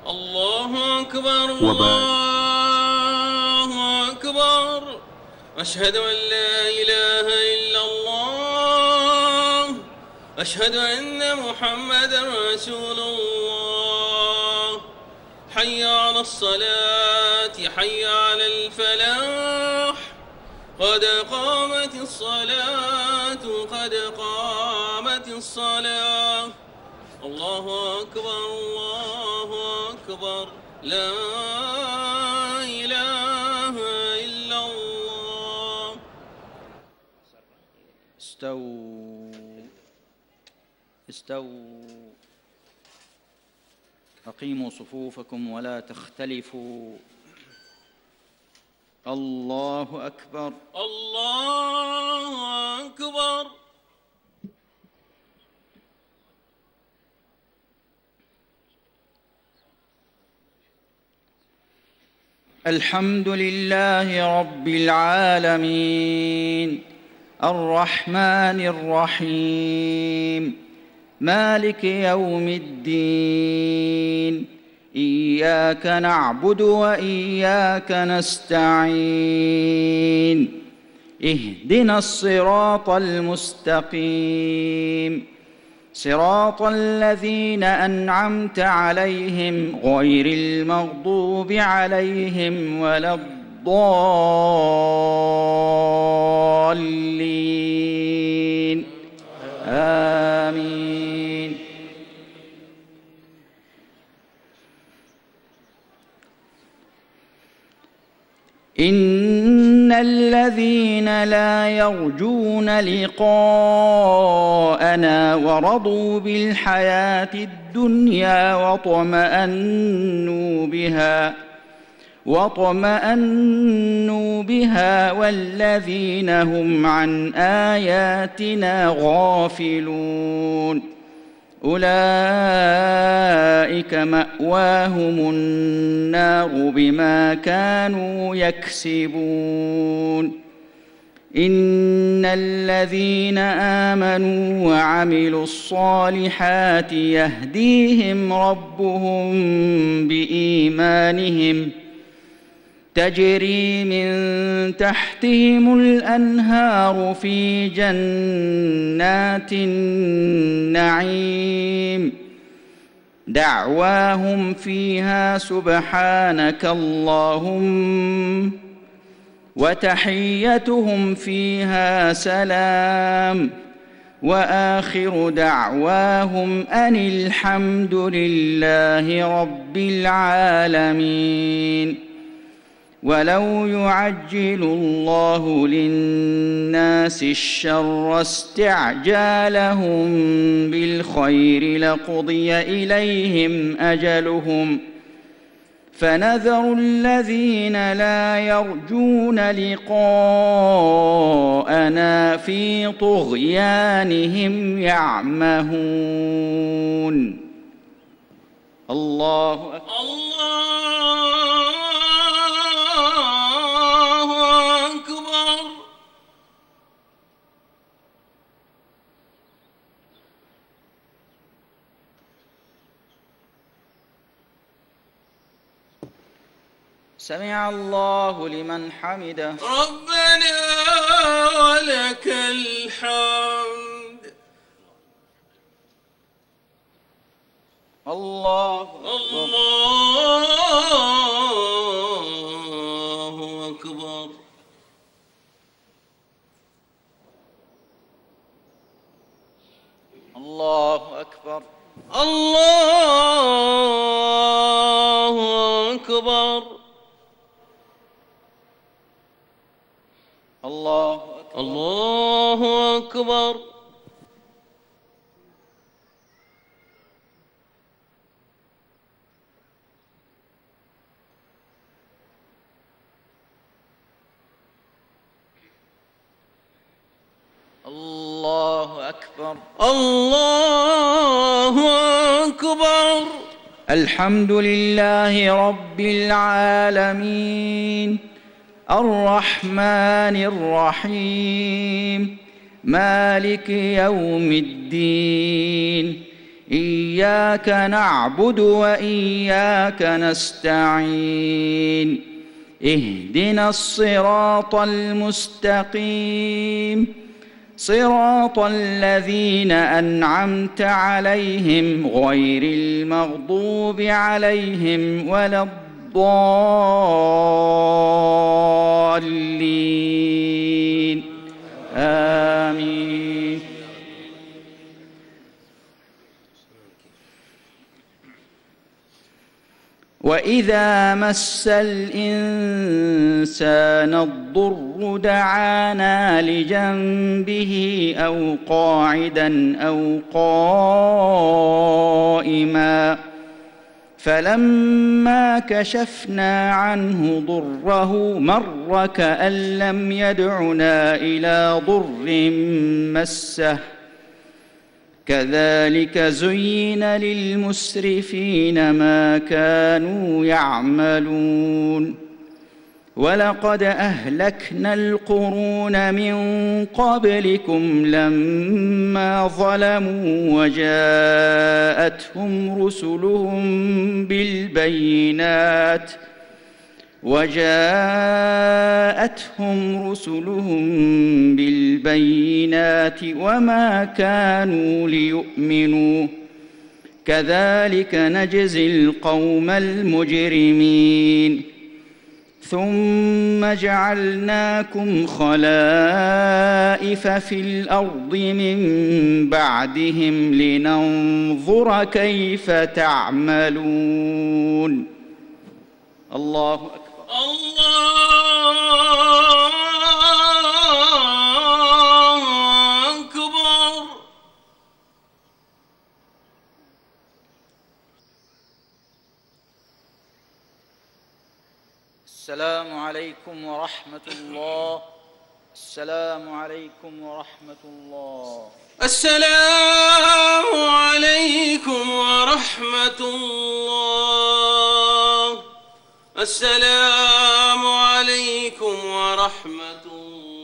الله أكبر وبعد. الله أكبر. أشهد أن لا إله إلا الله. أشهد أن محمدا رسول الله. حي على الصلاة، حي على الفلاح، قد قامت الصلاة، قد قامت الصلاة. الله أكبر الله أكبر. لا إله إلا الله. استووا أقيموا صفوفكم ولا تختلفوا. الله أكبر الله أكبر. الحمد لله رب العالمين الرحمن الرحيم مالك يوم الدين. إياك نعبد وإياك نستعين. اهدنا الصراط المستقيم، صراط الذين أنعمت عليهم غير المغضوب عليهم ولا الضالين. آمين. إن الذين لا يرجون لقاءنا ورضوا بالحياة الدنيا واطمأنوا بها والذين هم عن آياتنا غافلون أولئك مأواهم النار بما كانوا يكسبون. إن الذين آمنوا وعملوا الصالحات يهديهم ربهم بإيمانهم تجري من تحتهم الأنهار في جنات النعيم دعواهم فيها سبحانك اللهم وتحيتهم فيها سلام وآخر دعواهم أن الحمد لله رب العالمين. ولو يعجل الله للناس الشر استعجالهم بالخير لقضي إليهم أجلهم فنذر الذين لا يرجون لقاءنا في طغيانهم يعمهون. الله أكبر. الله أكبر. سمع الله لمن حمده. ربنا ولك الحمد. الله أكبر. الله أكبر. الله أكبر. الله أكبر. الله أكبر. الله أكبر. الله أكبر. الحمد لله رب العالمين الرحمن الرحيم مالك يوم الدين. إياك نعبد وإياك نستعين اهدنا الصراط المستقيم صراط الذين أنعمت عليهم غير المغضوب عليهم ولا الضالين آمين. وإذا مس الإنسان الضر دعانا لجنبه أو قاعدا أو قائما فلما كشفنا عنه ضره مر كأن لم يدعنا إلى ضر مسه كذلك زين للمسرفين ما كانوا يعملون ولقد أهلكنا القرون من قبلكم لما ظلموا وجاءتهم رسلهم بالبينات وما كانوا ليؤمنوا كذلك نجزي القوم المجرمين ثم جعلناكم خلائف في الأرض من بعدهم لننظر كيف تعملون. الله أكبر. الله أكبر. السلام عليكم ورحمة الله. السلام عليكم ورحمة الله. السلام عليكم ورحمة الله. السلام عليكم ورحمة الله.